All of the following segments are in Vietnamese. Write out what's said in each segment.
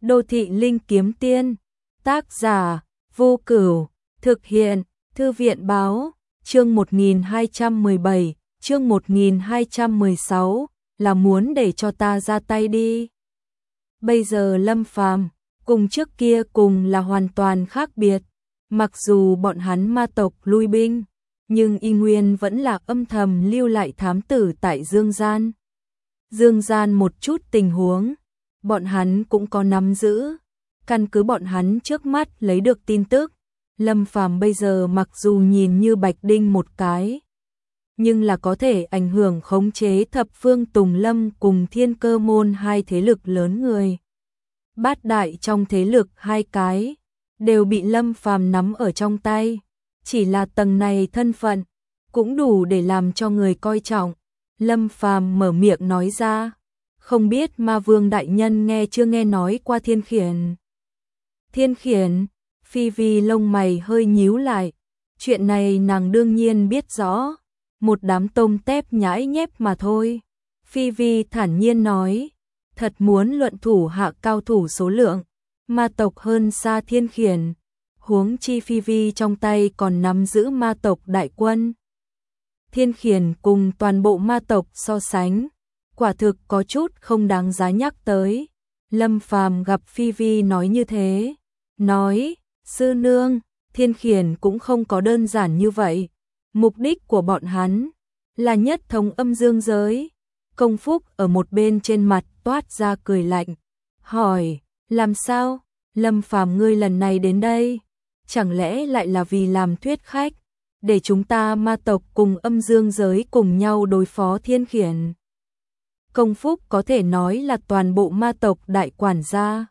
Đô thị linh kiếm tiên, tác giả, Vô Cửu, thực hiện, Thư viện báo, chương 1217, chương 1216, là muốn để cho ta ra tay đi. Bây giờ Lâm Phàm cùng trước kia cùng là hoàn toàn khác biệt, mặc dù bọn hắn ma tộc lui binh, nhưng y nguyên vẫn là âm thầm lưu lại thám tử tại Dương Gian. Dương Gian một chút tình huống, bọn hắn cũng có nắm giữ, căn cứ bọn hắn trước mắt lấy được tin tức, Lâm Phàm bây giờ mặc dù nhìn như bạch đinh một cái, nhưng là có thể ảnh hưởng khống chế thập phương Tùng Lâm cùng Thiên Cơ môn hai thế lực lớn người. Bát đại trong thế lực hai cái, đều bị Lâm Phàm nắm ở trong tay, chỉ là tầng này thân phận, cũng đủ để làm cho người coi trọng. Lâm Phàm mở miệng nói ra, không biết Ma Vương đại nhân nghe chưa nghe nói qua Thiên Khiển. Thiên Khiển, Phi Vi lông mày hơi nhíu lại, chuyện này nàng đương nhiên biết rõ, một đám tôm tép nhãi nhép mà thôi. Phi Vi thản nhiên nói, thật muốn luận thủ hạ cao thủ số lượng, ma tộc hơn xa Thiên Khiển, huống chi Phi Vi trong tay còn nắm giữ ma tộc đại quân. Thiên Khiển cùng toàn bộ ma tộc so sánh, quả thực có chút không đáng giá nhắc tới. Lâm Phàm gặp Phi Vi nói như thế, nói, sư nương, Thiên Khiển cũng không có đơn giản như vậy. Mục đích của bọn hắn là nhất thống âm dương giới. Công Phúc ở một bên trên mặt toát ra cười lạnh, hỏi, làm sao? Lâm Phàm ngươi lần này đến đây, chẳng lẽ lại là vì làm thuyết khách, để chúng ta ma tộc cùng âm dương giới cùng nhau đối phó Thiên Khiển? Công Phúc có thể nói là toàn bộ ma tộc đại quản gia,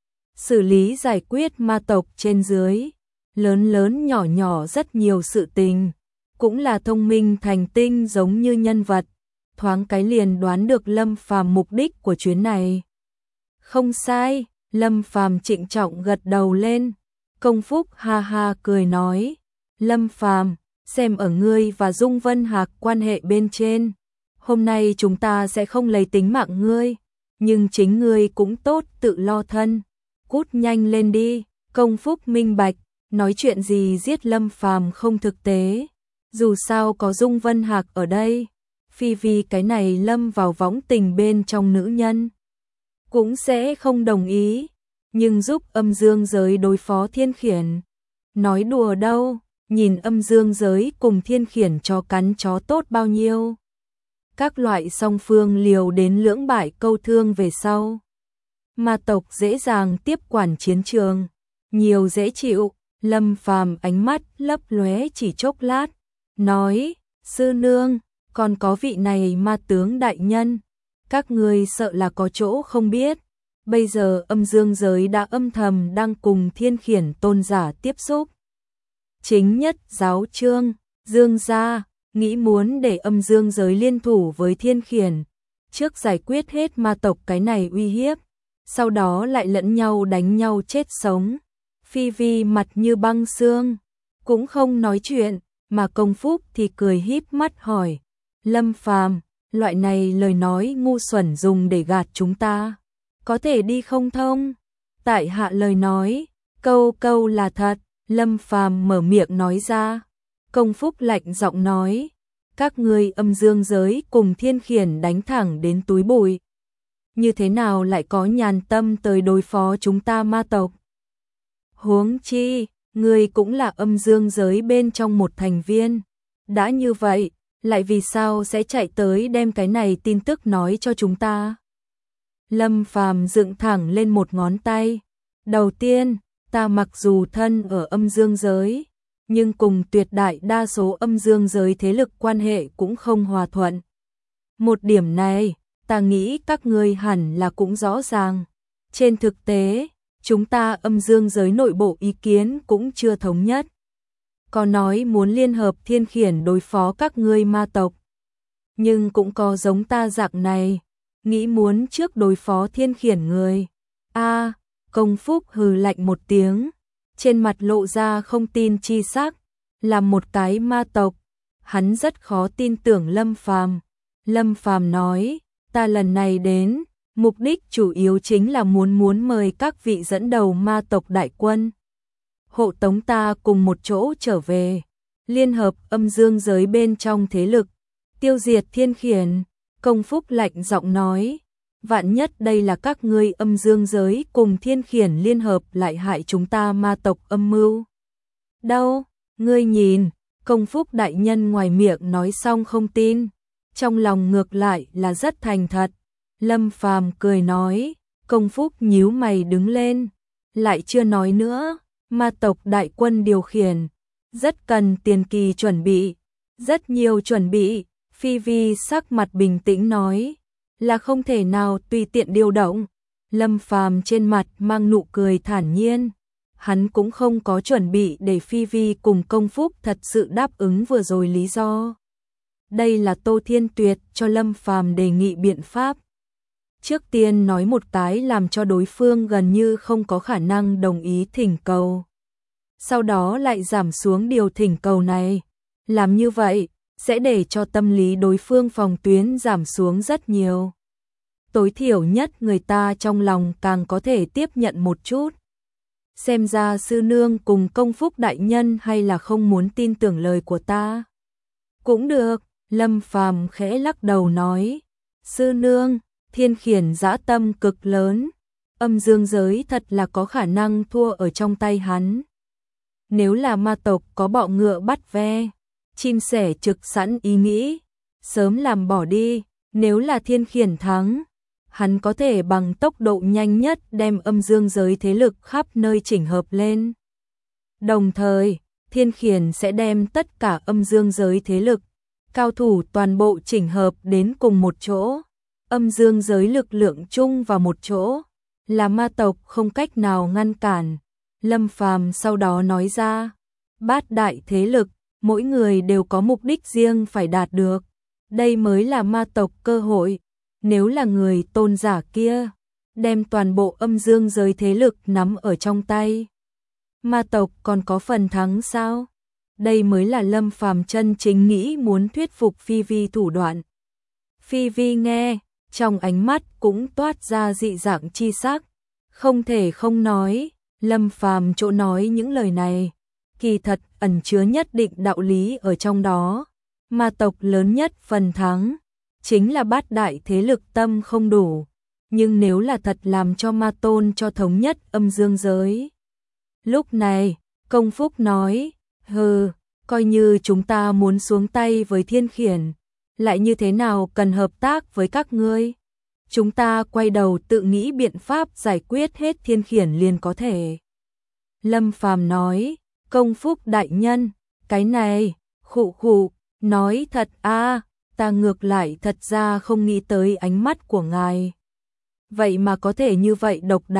xử lý giải quyết ma tộc trên dưới, lớn lớn nhỏ nhỏ rất nhiều sự tình, cũng là thông minh thành tinh giống như nhân vật, thoáng cái liền đoán được Lâm Phàm mục đích của chuyến này. Không sai, Lâm Phàm trịnh trọng gật đầu lên. Công Phúc ha ha cười nói, Lâm Phàm, xem ở ngươi và Dung Vân Hạc quan hệ bên trên, hôm nay chúng ta sẽ không lấy tính mạng ngươi, nhưng chính ngươi cũng tốt tự lo thân, cút nhanh lên đi. Công Phúc minh bạch, nói chuyện gì giết Lâm Phàm không thực tế, dù sao có Dung Vân Hạc ở đây, Phi Vi cái này lâm vào võng tình bên trong nữ nhân cũng sẽ không đồng ý, nhưng giúp âm dương giới đối phó Thiên Khiển, nói đùa đâu, nhìn âm dương giới cùng Thiên Khiển chó cắn chó tốt bao nhiêu. Các loại song phương liều đến lưỡng bại câu thương về sau, ma tộc dễ dàng tiếp quản chiến trường, nhiều dễ chịu. Lâm Phàm ánh mắt lấp lóe chỉ chốc lát, nói, sư nương, còn có vị này ma tướng đại nhân, các ngươi sợ là có chỗ không biết, bây giờ âm dương giới đã âm thầm đang cùng Thiên Khiển tôn giả tiếp xúc. Chính nhất giáo chương, Dương gia, nghĩ muốn để âm dương giới liên thủ với Thiên Khiển, trước giải quyết hết ma tộc cái này uy hiếp, sau đó lại lẫn nhau đánh nhau chết sống. Phi Vi mặt như băng xương, cũng không nói chuyện, mà Công Phúc thì cười híp mắt hỏi, Lâm Phàm, loại này lời nói ngu xuẩn dùng để gạt chúng ta, có thể đi không thông? Tại hạ lời nói, câu câu là thật. Lâm Phàm mở miệng nói ra. Công Phúc lạnh giọng nói, các ngươi âm dương giới cùng Thiên Khiển đánh thẳng đến túi bụi, như thế nào lại có nhàn tâm tới đối phó chúng ta ma tộc? Huống chi, ngươi cũng là âm dương giới bên trong một thành viên, đã như vậy, lại vì sao sẽ chạy tới đem cái này tin tức nói cho chúng ta? Lâm Phàm dựng thẳng lên một ngón tay, đầu tiên, ta mặc dù thân ở âm dương giới, nhưng cùng tuyệt đại đa số âm dương giới thế lực quan hệ cũng không hòa thuận. Một điểm này, ta nghĩ các ngươi hẳn là cũng rõ ràng. Trên thực tế, chúng ta âm dương giới nội bộ ý kiến cũng chưa thống nhất. Có nói muốn liên hợp Thiên Khiển đối phó các ngươi ma tộc, nhưng cũng có giống ta dạng này, nghĩ muốn trước đối phó Thiên Khiển người. A, Công Phúc hừ lạnh một tiếng, trên mặt lộ ra không tin chi sắc, là một cái ma tộc, hắn rất khó tin tưởng Lâm Phàm. Lâm Phàm nói, ta lần này đến, Mục đích chủ yếu chính là muốn mời các vị dẫn đầu ma tộc đại quân hộ tống ta cùng một chỗ trở về, liên hợp âm dương giới bên trong thế lực, tiêu diệt Thiên Khiển. Công Phúc lạnh giọng nói, vạn nhất đây là các ngươi âm dương giới cùng Thiên Khiển liên hợp lại hại chúng ta ma tộc âm mưu. Đâu, ngươi nhìn, Công Phúc đại nhân ngoài miệng nói xong không tin, trong lòng ngược lại là rất thành thật. Lâm Phàm cười nói, Công Phúc nhíu mày đứng lên, lại chưa nói nữa, ma tộc đại quân điều khiển, rất cần tiền kỳ chuẩn bị, rất nhiều chuẩn bị. Phi Vi sắc mặt bình tĩnh nói, là không thể nào tùy tiện điều động. Lâm Phàm trên mặt mang nụ cười thản nhiên, hắn cũng không có chuẩn bị để Phi Vi cùng Công Phúc thật sự đáp ứng vừa rồi lý do. Đây là Tô Thiên Tuyệt cho Lâm Phàm đề nghị biện pháp. Trước tiên nói một cái làm cho đối phương gần như không có khả năng đồng ý thỉnh cầu. Sau đó lại giảm xuống điều thỉnh cầu này. Làm như vậy sẽ để cho tâm lý đối phương phòng tuyến giảm xuống rất nhiều. Tối thiểu nhất người ta trong lòng càng có thể tiếp nhận một chút. Xem ra sư nương cùng Công Phúc đại nhân hay là không muốn tin tưởng lời của ta. Cũng được, Lâm Phàm khẽ lắc đầu nói, sư nương, Thiên Khiển dã tâm cực lớn, âm dương giới thật là có khả năng thua ở trong tay hắn. Nếu là ma tộc có bọ ngựa bắt ve, chim sẻ trực sẵn ý nghĩ, sớm làm bỏ đi. Nếu là Thiên Khiển thắng, hắn có thể bằng tốc độ nhanh nhất đem âm dương giới thế lực khắp nơi chỉnh hợp lên. Đồng thời, Thiên Khiển sẽ đem tất cả âm dương giới thế lực, cao thủ toàn bộ chỉnh hợp đến cùng một chỗ. Âm dương giới lực lượng chung vào một chỗ, là ma tộc không cách nào ngăn cản. Lâm Phàm sau đó nói ra, bát đại thế lực, mỗi người đều có mục đích riêng phải đạt được. Đây mới là ma tộc cơ hội. Nếu là người tôn giả kia, đem toàn bộ âm dương giới thế lực nắm ở trong tay, ma tộc còn có phần thắng sao? Đây mới là Lâm Phàm chân chính nghĩ muốn thuyết phục Phi Vi thủ đoạn. Phi Vi nghe, trong ánh mắt cũng toát ra dị dạng chi sắc, không thể không nói, Lâm Phàm chỗ nói những lời này, kỳ thật ẩn chứa nhất định đạo lý ở trong đó. Ma tộc lớn nhất phần thắng, chính là bát đại thế lực tâm không đủ, nhưng nếu là thật làm cho ma tôn cho thống nhất âm dương giới. Lúc này, Công Phúc nói, hừ, coi như chúng ta muốn xuống tay với Thiên Khiển, lại như thế nào cần hợp tác với các ngươi. Chúng ta quay đầu tự nghĩ biện pháp giải quyết hết Thiên Khiển liền có thể. Lâm Phàm nói, Công Phúc đại nhân, cái này, khụ khụ, nói thật a, ta ngược lại thật ra không nghĩ tới ánh mắt của ngài. Vậy mà có thể như vậy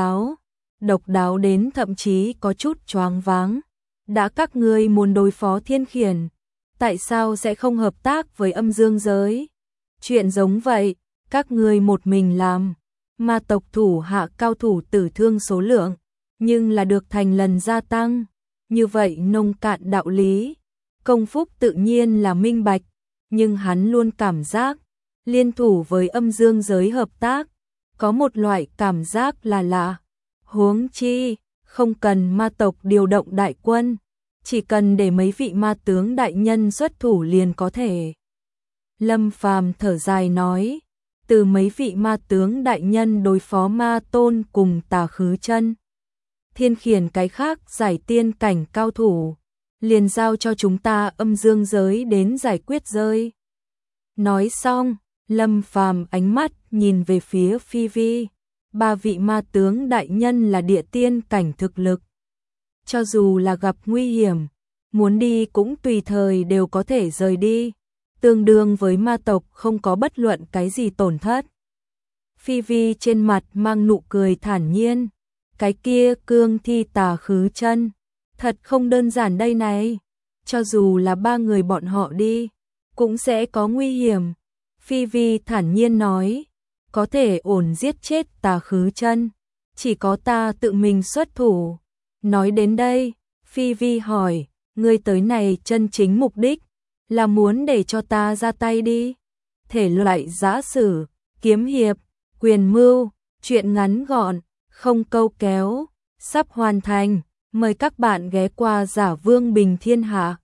độc đáo đến thậm chí có chút choáng váng. Đã các ngươi muốn đối phó Thiên Khiển, tại sao sẽ không hợp tác với âm dương giới? Chuyện giống vậy, các ngươi một mình làm, ma tộc thủ hạ cao thủ tử thương số lượng, nhưng là được thành lần gia tăng. Như vậy nông cạn đạo lý, Công Phúc tự nhiên là minh bạch, nhưng hắn luôn cảm giác, liên thủ với âm dương giới hợp tác, có một loại cảm giác là lạ. Huống chi, không cần ma tộc điều động đại quân, chỉ cần để mấy vị ma tướng đại nhân xuất thủ liền có thể. Lâm Phàm thở dài nói, từ mấy vị ma tướng đại nhân đối phó ma tôn cùng Tà Khứ Chân, Thiên Khiển cái khác giải tiên cảnh cao thủ, liền giao cho chúng ta âm dương giới đến giải quyết rơi. Nói xong, Lâm Phàm ánh mắt nhìn về phía Phi Vi, ba vị ma tướng đại nhân là địa tiên cảnh thực lực. Cho dù là gặp nguy hiểm, muốn đi cũng tùy thời đều có thể rời đi, tương đương với ma tộc không có bất luận cái gì tổn thất. Phi Vi trên mặt mang nụ cười thản nhiên, cái kia cương thi Tà Khứ Chân, thật không đơn giản đây này, cho dù là ba người bọn họ đi, cũng sẽ có nguy hiểm. Phi Vi thản nhiên nói, có thể ổn giết chết Tà Khứ Chân, chỉ có ta tự mình xuất thủ. Nói đến đây, Phi Vi hỏi, ngươi tới này chân chính mục đích, là muốn để cho ta ra tay đi. Thể loại giã sử, kiếm hiệp, quyền mưu, Chuyện ngắn gọn, không câu kéo, sắp hoàn thành. Mời các bạn ghé qua Giả Vương Bình Thiên Hạ.